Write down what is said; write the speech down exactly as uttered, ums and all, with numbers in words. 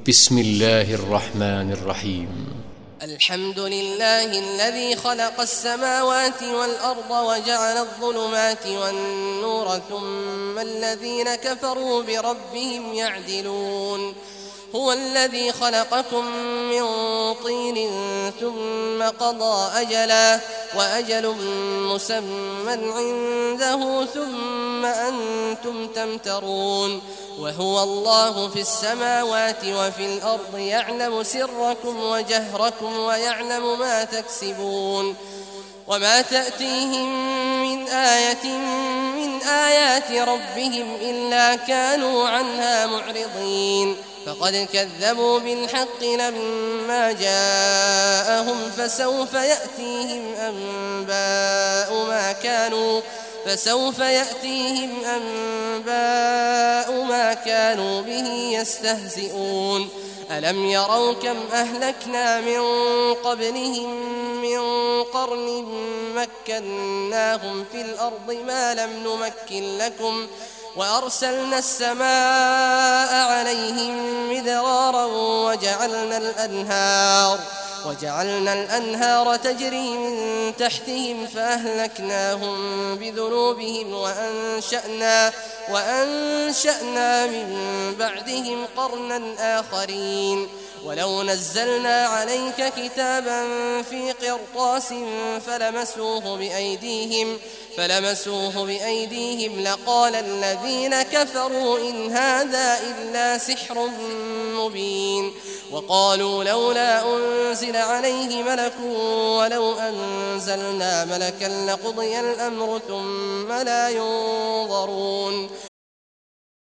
بسم الله الرحمن الرحيم. الحمد لله الذي خلق السماوات والأرض وجعل الظلمات والنور ثم الذين كفروا بربهم يعدلون. هو الذي خلقكم من طين ثم قضى أجلا وأجل مسمى عنده ثم أنتم تمترون. وهو الله في السماوات وفي الأرض يعلم سركم وجهركم ويعلم ما تكسبون. وما تأتيهم من آية من آيات ربهم إلا كانوا عنها معرضين. فقد كذبوا بالحق لما جاءهم فسوف يأتيهم أنباء ما كانوا فسوف يأتيهم أنباء ما كانوا به يستهزئون. ألم يروا كم أهلكنا من قبلهم من قرن مكناهم في الأرض ما لم نمكن لكم وأرسلنا السماء عليهم مدرارا وجعلنا الأنهار وجعلنا الأنهار تجري من تحتهم فأهلكناهم بذنوبهم وأنشأنا وأنشأنا من بعدهم قرنا آخرين. ولو نزلنا عليك كتابا في قرطاس فلمسوه بأيديهم فلمسوه بأيديهم لقال الذين كفروا إن هذا إلا سحر مبين. وقالوا لولا أنزل عليه ملك ولو أنزلنا ملكا لقضي الأمر ثم لا ينظرون.